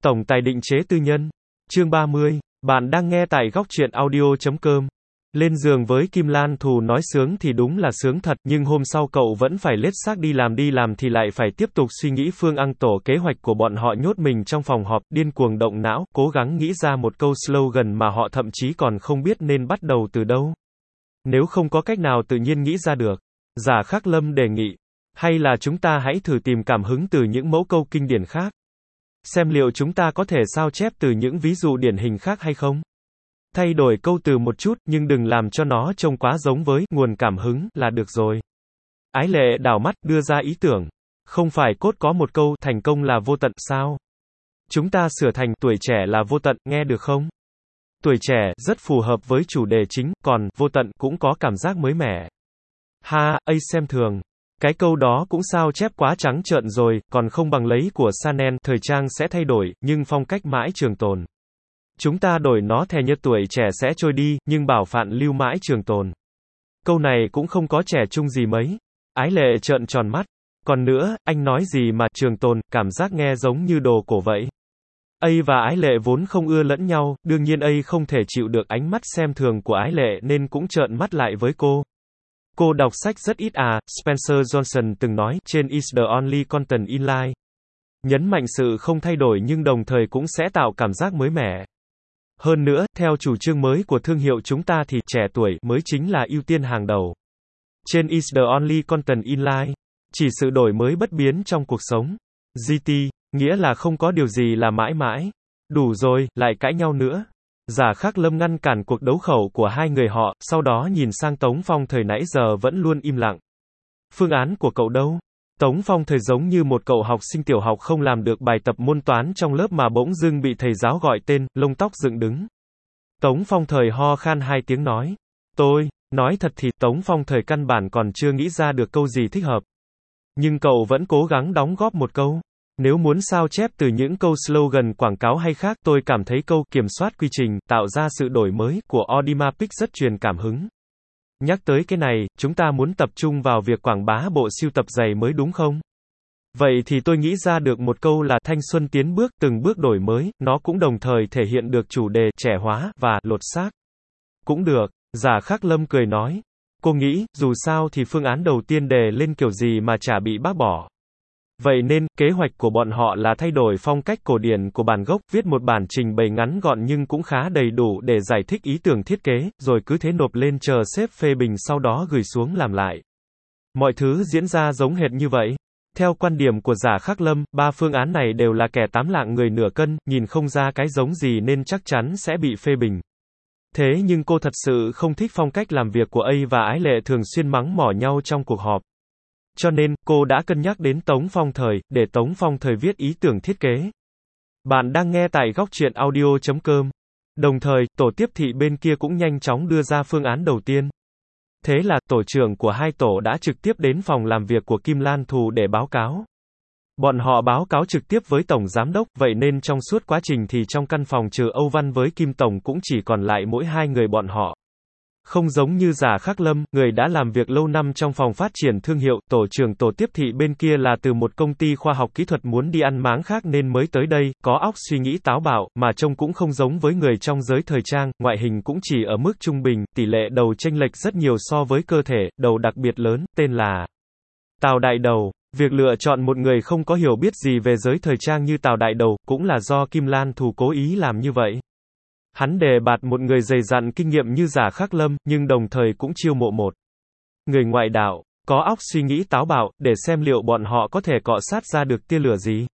Tổng tài định chế tư nhân. Chương 30. Bạn đang nghe tại góc truyện audio.com. Lên giường với Kim Lan Thù nói sướng thì đúng là sướng thật, nhưng hôm sau cậu vẫn phải lết xác đi làm thì lại phải tiếp tục suy nghĩ phương ăn tổ kế hoạch của bọn họ nhốt mình trong phòng họp, điên cuồng động não, cố gắng nghĩ ra một câu slogan mà họ thậm chí còn không biết nên bắt đầu từ đâu. Nếu không có cách nào tự nhiên nghĩ ra được, Giả Khắc Lâm đề nghị, hay là chúng ta hãy thử tìm cảm hứng từ những mẫu câu kinh điển khác. Xem liệu chúng ta có thể sao chép từ những ví dụ điển hình khác hay không? Thay đổi câu từ một chút, nhưng đừng làm cho nó trông quá giống với nguồn cảm hứng là được rồi. Ái Lệ đảo mắt, đưa ra ý tưởng. Không phải cốt có một câu, thành công là vô tận, sao? Chúng ta sửa thành, tuổi trẻ là vô tận, nghe được không? Tuổi trẻ, rất phù hợp với chủ đề chính, còn, vô tận, cũng có cảm giác mới mẻ. Ha, ấy xem thường. Cái câu đó cũng sao chép quá trắng trợn rồi, còn không bằng lấy của Chanel, thời trang sẽ thay đổi, nhưng phong cách mãi trường tồn. Chúng ta đổi nó thè như tuổi trẻ sẽ trôi đi, nhưng bảo phạn lưu mãi trường tồn. Câu này cũng không có trẻ trung gì mấy. Ái Lệ trợn tròn mắt. Còn nữa, anh nói gì mà trường tồn, cảm giác nghe giống như đồ cổ vậy. Ây và Ái Lệ vốn không ưa lẫn nhau, đương nhiên Ây không thể chịu được ánh mắt xem thường của Ái Lệ nên cũng trợn mắt lại với cô. Cô đọc sách rất ít à, Spencer Johnson từng nói, trên is the only constant in life. Nhấn mạnh sự không thay đổi nhưng đồng thời cũng sẽ tạo cảm giác mới mẻ. Hơn nữa, theo chủ trương mới của thương hiệu chúng ta thì, trẻ tuổi mới chính là ưu tiên hàng đầu. Trên is the only constant in life. Chỉ sự đổi mới bất biến trong cuộc sống. GT, nghĩa là không có điều gì là mãi mãi. Đủ rồi, lại cãi nhau nữa. Giả Khắc Lâm ngăn cản cuộc đấu khẩu của hai người họ, sau đó nhìn sang Tống Phong Thời nãy giờ vẫn luôn im lặng. Phương án của cậu đâu? Tống Phong Thời giống như một cậu học sinh tiểu học không làm được bài tập môn toán trong lớp mà bỗng dưng bị thầy giáo gọi tên, lông tóc dựng đứng. Tống Phong Thời ho khan hai tiếng nói. Nói thật thì, Tống Phong Thời căn bản còn chưa nghĩ ra được câu gì thích hợp. Nhưng cậu vẫn cố gắng đóng góp một câu. Nếu muốn sao chép từ những câu slogan quảng cáo hay khác, tôi cảm thấy câu kiểm soát quy trình, tạo ra sự đổi mới của Audimapic rất truyền cảm hứng. Nhắc tới cái này, chúng ta muốn tập trung vào việc quảng bá bộ sưu tập giày mới đúng không? Vậy thì tôi nghĩ ra được một câu là thanh xuân tiến bước, từng bước đổi mới, nó cũng đồng thời thể hiện được chủ đề trẻ hóa và lột xác. Cũng được, Giả Khắc Lâm cười nói. Cô nghĩ, dù sao thì phương án đầu tiên đề lên kiểu gì mà chả bị bác bỏ. Vậy nên, kế hoạch của bọn họ là thay đổi phong cách cổ điển của bản gốc, viết một bản trình bày ngắn gọn nhưng cũng khá đầy đủ để giải thích ý tưởng thiết kế, rồi cứ thế nộp lên chờ sếp phê bình sau đó gửi xuống làm lại. Mọi thứ diễn ra giống hệt như vậy. Theo quan điểm của Giả Khắc Lâm, ba phương án này đều là kẻ tám lạng người nửa cân, nhìn không ra cái giống gì nên chắc chắn sẽ bị phê bình. Thế nhưng cô thật sự không thích phong cách làm việc của A và Ái Lệ thường xuyên mắng mỏ nhau trong cuộc họp. Cho nên, cô đã cân nhắc đến Tống Phong Thời, để Tống Phong Thời viết ý tưởng thiết kế. Bạn đang nghe tại góc truyện audio.com. Đồng thời, tổ tiếp thị bên kia cũng nhanh chóng đưa ra phương án đầu tiên. Thế là, tổ trưởng của hai tổ đã trực tiếp đến phòng làm việc của Kim Lan Thù để báo cáo. Bọn họ báo cáo trực tiếp với Tổng Giám đốc, vậy nên trong suốt quá trình thì trong căn phòng trừ Âu Văn với Kim Tổng cũng chỉ còn lại mỗi hai người bọn họ. Không giống như Giả Khắc Lâm, người đã làm việc lâu năm trong phòng phát triển thương hiệu, tổ trưởng tổ tiếp thị bên kia là từ một công ty khoa học kỹ thuật muốn đi ăn máng khác nên mới tới đây, có óc suy nghĩ táo bạo, mà trông cũng không giống với người trong giới thời trang, ngoại hình cũng chỉ ở mức trung bình, tỷ lệ đầu chênh lệch rất nhiều so với cơ thể, đầu đặc biệt lớn, tên là Tào Đại Đầu. Việc lựa chọn một người không có hiểu biết gì về giới thời trang như Tào Đại Đầu, cũng là do Kim Lan Thù cố ý làm như vậy. Hắn đề bạt một người dày dặn kinh nghiệm như Giả Khắc Lâm, nhưng đồng thời cũng chiêu mộ một người ngoại đạo, có óc suy nghĩ táo bạo, để xem liệu bọn họ có thể cọ sát ra được tia lửa gì.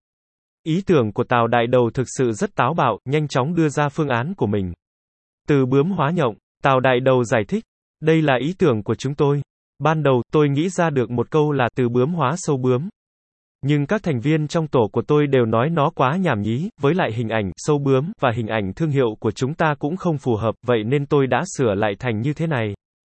Ý tưởng của Tào Đại Đầu thực sự rất táo bạo, nhanh chóng đưa ra phương án của mình. Từ bướm hóa nhộng, Tào Đại Đầu giải thích. Đây là ý tưởng của chúng tôi. Ban đầu, tôi nghĩ ra được một câu là từ bướm hóa sâu bướm. Nhưng các thành viên trong tổ của tôi đều nói nó quá nhảm nhí, với lại hình ảnh, sâu bướm, và hình ảnh thương hiệu của chúng ta cũng không phù hợp, vậy nên tôi đã sửa lại thành như thế này.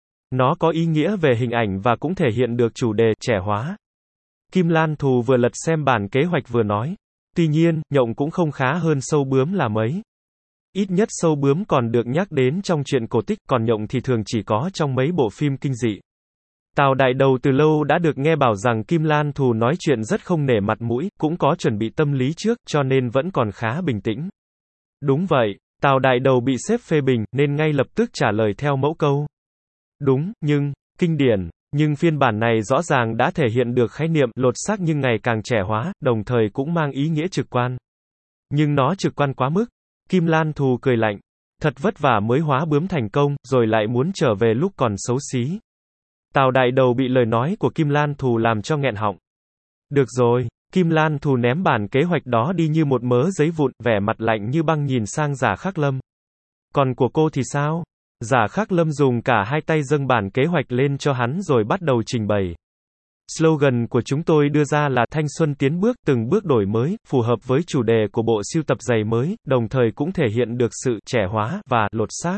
Nó có ý nghĩa về hình ảnh và cũng thể hiện được chủ đề, trẻ hóa. Kim Lan Thù vừa lật xem bản kế hoạch vừa nói. Tuy nhiên, nhộng cũng không khá hơn sâu bướm là mấy. Ít nhất sâu bướm còn được nhắc đến trong truyện cổ tích, còn nhộng thì thường chỉ có trong mấy bộ phim kinh dị. Tào Đại Đầu từ lâu đã được nghe bảo rằng Kim Lan Thù nói chuyện rất không nể mặt mũi, cũng có chuẩn bị tâm lý trước, cho nên vẫn còn khá bình tĩnh. Đúng vậy, Tào Đại Đầu bị sếp phê bình, nên ngay lập tức trả lời theo mẫu câu. Đúng, nhưng, kinh điển, nhưng phiên bản này rõ ràng đã thể hiện được khái niệm lột xác nhưng ngày càng trẻ hóa, đồng thời cũng mang ý nghĩa trực quan. Nhưng nó trực quan quá mức. Kim Lan Thù cười lạnh. Thật vất vả mới hóa bướm thành công, rồi lại muốn trở về lúc còn xấu xí. Tào Đại Đầu bị lời nói của Kim Lan Thù làm cho nghẹn họng. Được rồi, Kim Lan Thù ném bản kế hoạch đó đi như một mớ giấy vụn, vẻ mặt lạnh như băng nhìn sang Giả Khắc Lâm. Còn của cô thì sao? Giả Khắc Lâm dùng cả hai tay dâng bản kế hoạch lên cho hắn rồi bắt đầu trình bày. Slogan của chúng tôi đưa ra là thanh xuân tiến bước, từng bước đổi mới, phù hợp với chủ đề của bộ sưu tập giày mới, đồng thời cũng thể hiện được sự trẻ hóa và lột xác.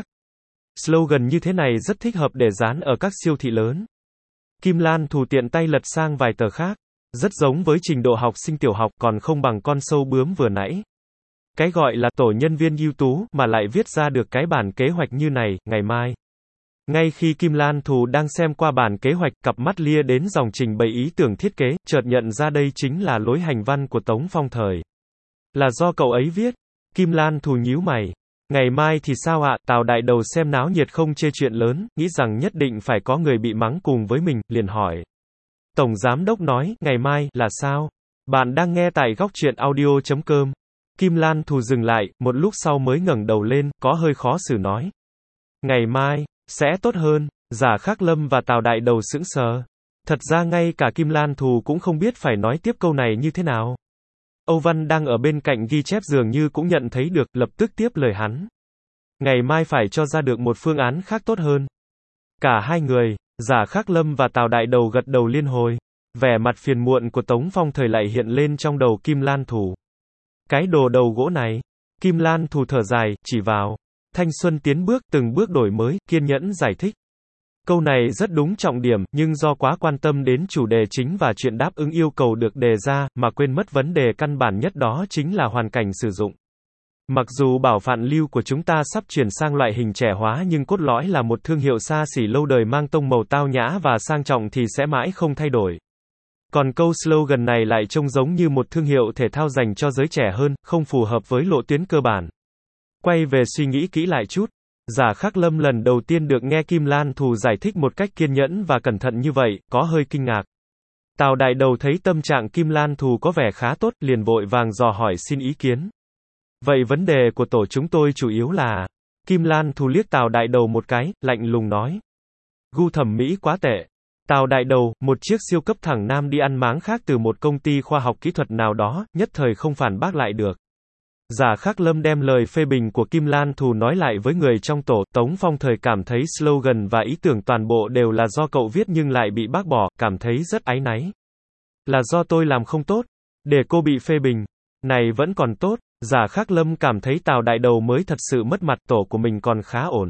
Slogan như thế này rất thích hợp để dán ở các siêu thị lớn. Kim Lan Thù tiện tay lật sang vài tờ khác. Rất giống với trình độ học sinh tiểu học, còn không bằng con sâu bướm vừa nãy. Cái gọi là tổ nhân viên ưu tú mà lại viết ra được cái bản kế hoạch như này, ngày mai. Ngay khi Kim Lan Thù đang xem qua bản kế hoạch, cặp mắt lia đến dòng trình bày ý tưởng thiết kế, chợt nhận ra đây chính là lối hành văn của Tống Phong Thời. Là do cậu ấy viết. Kim Lan Thù nhíu mày. Ngày mai thì sao ạ? Tào Đại Đầu xem náo nhiệt không chê chuyện lớn, nghĩ rằng nhất định phải có người bị mắng cùng với mình, liền hỏi. Tổng Giám Đốc nói, ngày mai, là sao? Bạn đang nghe tại góc truyện audio.com. Kim Lan Thù dừng lại, một lúc sau mới ngẩng đầu lên, có hơi khó xử nói. Ngày mai, sẽ tốt hơn. Giả Khắc Lâm và Tào Đại Đầu sững sờ. Thật ra ngay cả Kim Lan Thù cũng không biết phải nói tiếp câu này như thế nào. Âu Văn đang ở bên cạnh ghi chép dường như cũng nhận thấy được, lập tức tiếp lời hắn. Ngày mai phải cho ra được một phương án khác tốt hơn. Cả hai người, Giả Khắc Lâm và Tào Đại Đầu gật đầu liên hồi. Vẻ mặt phiền muộn của Tống Phong Thời lại hiện lên trong đầu Kim Lan Thù. Cái đồ đầu gỗ này. Kim Lan Thù thở dài, chỉ vào. Thanh xuân tiến bước, từng bước đổi mới, kiên nhẫn giải thích. Câu này rất đúng trọng điểm, nhưng do quá quan tâm đến chủ đề chính và chuyện đáp ứng yêu cầu được đề ra, mà quên mất vấn đề căn bản nhất đó chính là hoàn cảnh sử dụng. Mặc dù bảo Phạn Lưu của chúng ta sắp chuyển sang loại hình trẻ hóa nhưng cốt lõi là một thương hiệu xa xỉ lâu đời mang tông màu tao nhã và sang trọng thì sẽ mãi không thay đổi. Còn câu slogan này lại trông giống như một thương hiệu thể thao dành cho giới trẻ hơn, không phù hợp với lộ tuyến cơ bản. Quay về suy nghĩ kỹ lại chút. Giả Khắc Lâm lần đầu tiên được nghe Kim Lan Thù giải thích một cách kiên nhẫn và cẩn thận như vậy, có hơi kinh ngạc. Tào Đại Đầu thấy tâm trạng Kim Lan Thù có vẻ khá tốt, liền vội vàng dò hỏi xin ý kiến. Vậy vấn đề của tổ chúng tôi chủ yếu là... Kim Lan Thù liếc Tào Đại Đầu một cái, lạnh lùng nói. Gu thẩm mỹ quá tệ. Tào Đại Đầu, một chiếc siêu cấp thẳng nam đi ăn máng khác từ một công ty khoa học kỹ thuật nào đó, nhất thời không phản bác lại được. Giả Khắc Lâm đem lời phê bình của Kim Lan Thù nói lại với người trong tổ. Tống Phong Thời cảm thấy slogan và ý tưởng toàn bộ đều là do cậu viết nhưng lại bị bác bỏ, cảm thấy rất áy náy. Là do tôi làm không tốt, để cô bị phê bình. Này vẫn còn tốt. Giả Khắc Lâm cảm thấy Tào Đại Đầu mới thật sự mất mặt, tổ của mình còn khá ổn.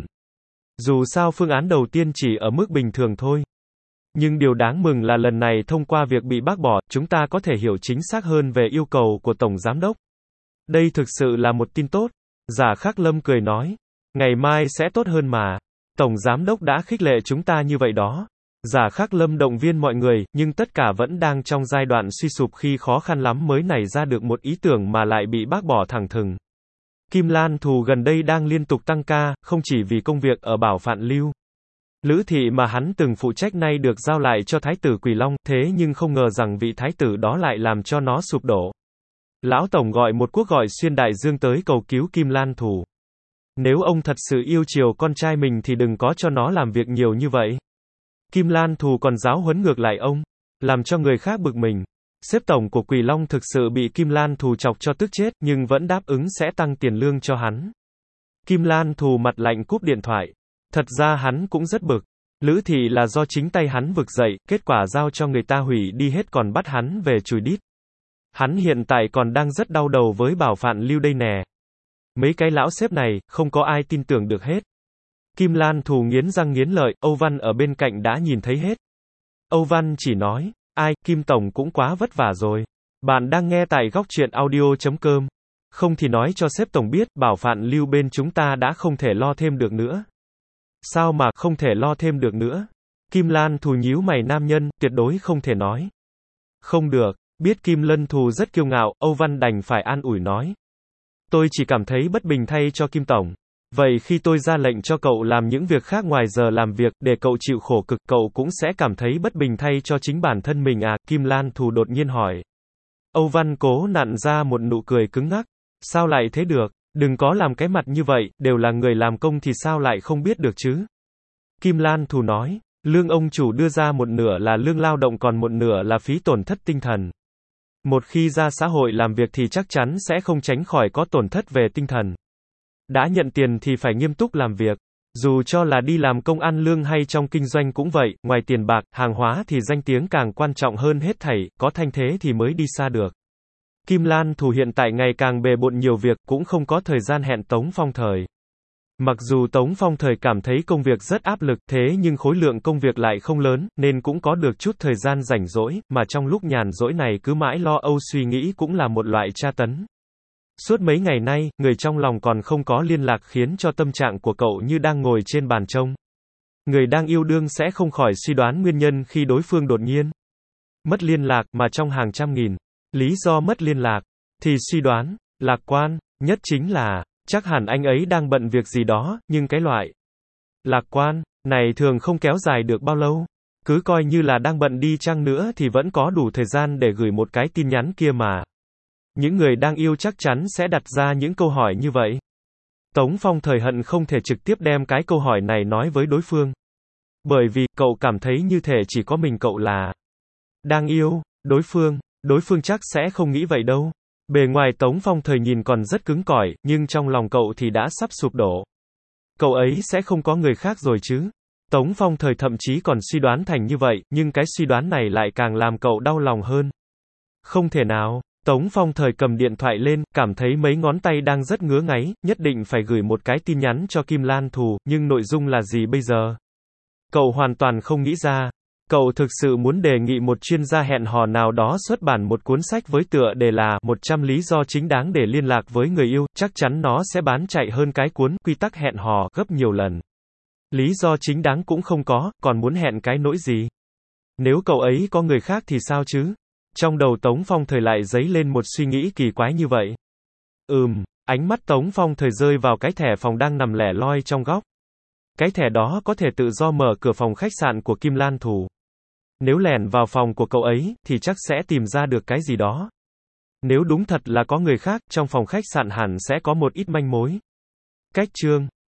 Dù sao phương án đầu tiên chỉ ở mức bình thường thôi. Nhưng điều đáng mừng là lần này thông qua việc bị bác bỏ, chúng ta có thể hiểu chính xác hơn về yêu cầu của Tổng Giám Đốc. Đây thực sự là một tin tốt. Giả Khắc Lâm cười nói. Ngày mai sẽ tốt hơn mà. Tổng Giám Đốc đã khích lệ chúng ta như vậy đó. Giả Khắc Lâm động viên mọi người, nhưng tất cả vẫn đang trong giai đoạn suy sụp khi khó khăn lắm mới nảy ra được một ý tưởng mà lại bị bác bỏ thẳng thừng. Kim Lan Thù gần đây đang liên tục tăng ca, không chỉ vì công việc ở Bảo Phạn Lưu. Lữ thị mà hắn từng phụ trách nay được giao lại cho Thái tử Quỳ Long, thế nhưng không ngờ rằng vị Thái tử đó lại làm cho nó sụp đổ. Lão Tổng gọi một cuộc gọi xuyên đại dương tới cầu cứu Kim Lan Thù. Nếu ông thật sự yêu chiều con trai mình thì đừng có cho nó làm việc nhiều như vậy. Kim Lan Thù còn giáo huấn ngược lại ông, làm cho người khác bực mình. Sếp tổng của Quỳ Long thực sự bị Kim Lan Thù chọc cho tức chết, nhưng vẫn đáp ứng sẽ tăng tiền lương cho hắn. Kim Lan Thù mặt lạnh cúp điện thoại. Thật ra hắn cũng rất bực. Lữ thị là do chính tay hắn vực dậy, kết quả giao cho người ta hủy đi hết còn bắt hắn về chùi đít. Hắn hiện tại còn đang rất đau đầu với Bảo Phạn Lưu đây nè. Mấy cái lão sếp này, không có ai tin tưởng được hết. Kim Lan Thù nghiến răng nghiến lợi, Âu Văn ở bên cạnh đã nhìn thấy hết. Âu Văn chỉ nói, ai, Kim Tổng cũng quá vất vả rồi. Bạn đang nghe tại góc truyện audio.com. Không thì nói cho sếp tổng biết, Bảo Phạn Lưu bên chúng ta đã không thể lo thêm được nữa. Sao mà không thể lo thêm được nữa? Kim Lan Thù nhíu mày nam nhân, tuyệt đối không thể nói. Không được, biết Kim Lân Thù rất kiêu ngạo, Âu Văn đành phải an ủi nói. Tôi chỉ cảm thấy bất bình thay cho Kim Tổng. Vậy khi tôi ra lệnh cho cậu làm những việc khác ngoài giờ làm việc, để cậu chịu khổ cực, cậu cũng sẽ cảm thấy bất bình thay cho chính bản thân mình à? Kim Lan Thù đột nhiên hỏi. Âu Văn cố nặn ra một nụ cười cứng ngắc. Sao lại thế được? Đừng có làm cái mặt như vậy, đều là người làm công thì sao lại không biết được chứ? Kim Lan Thù nói, lương ông chủ đưa ra một nửa là lương lao động còn một nửa là phí tổn thất tinh thần. Một khi ra xã hội làm việc thì chắc chắn sẽ không tránh khỏi có tổn thất về tinh thần. Đã nhận tiền thì phải nghiêm túc làm việc. Dù cho là đi làm công ăn lương hay trong kinh doanh cũng vậy, ngoài tiền bạc, hàng hóa thì danh tiếng càng quan trọng hơn hết thảy, có thanh thế thì mới đi xa được. Kim Lan Thù hiện tại ngày càng bề bộn nhiều việc, cũng không có thời gian hẹn Tống Phong Thời. Mặc dù Tống Phong Thời cảm thấy công việc rất áp lực, thế nhưng khối lượng công việc lại không lớn, nên cũng có được chút thời gian rảnh rỗi, mà trong lúc nhàn rỗi này cứ mãi lo âu suy nghĩ cũng là một loại tra tấn. Suốt mấy ngày nay, người trong lòng còn không có liên lạc khiến cho tâm trạng của cậu như đang ngồi trên bàn trông. Người đang yêu đương sẽ không khỏi suy đoán nguyên nhân khi đối phương đột nhiên mất liên lạc, mà trong hàng trăm nghìn lý do mất liên lạc, thì suy đoán lạc quan nhất chính là chắc hẳn anh ấy đang bận việc gì đó, nhưng cái loại lạc quan này thường không kéo dài được bao lâu. Cứ coi như là đang bận đi chăng nữa thì vẫn có đủ thời gian để gửi một cái tin nhắn kia mà. Những người đang yêu chắc chắn sẽ đặt ra những câu hỏi như vậy. Tống Phong Thời hận không thể trực tiếp đem cái câu hỏi này nói với đối phương. Bởi vì, cậu cảm thấy như thể chỉ có mình cậu là đang yêu đối phương chắc sẽ không nghĩ vậy đâu. Bề ngoài Tống Phong Thời nhìn còn rất cứng cỏi, nhưng trong lòng cậu thì đã sắp sụp đổ. Cậu ấy sẽ không có người khác rồi chứ? Tống Phong Thời thậm chí còn suy đoán thành như vậy, nhưng cái suy đoán này lại càng làm cậu đau lòng hơn. Không thể nào. Tống Phong Thời cầm điện thoại lên, cảm thấy mấy ngón tay đang rất ngứa ngáy, nhất định phải gửi một cái tin nhắn cho Kim Lan Thù, nhưng nội dung là gì bây giờ? Cậu hoàn toàn không nghĩ ra. Cậu thực sự muốn đề nghị một chuyên gia hẹn hò nào đó xuất bản một cuốn sách với tựa đề là 100 lý do chính đáng để liên lạc với người yêu, chắc chắn nó sẽ bán chạy hơn cái cuốn Quy tắc hẹn hò gấp nhiều lần. Lý do chính đáng cũng không có, còn muốn hẹn cái nỗi gì? Nếu cậu ấy có người khác thì sao chứ? Trong đầu Tống Phong Thời lại dấy lên một suy nghĩ kỳ quái như vậy. Ánh mắt Tống Phong Thời rơi vào cái thẻ phòng đang nằm lẻ loi trong góc. Cái thẻ đó có thể tự do mở cửa phòng khách sạn của Kim Lan Thù. Nếu lẻn vào phòng của cậu ấy, thì chắc sẽ tìm ra được cái gì đó. Nếu đúng thật là có người khác, trong phòng khách sạn hẳn sẽ có một ít manh mối. Cách chương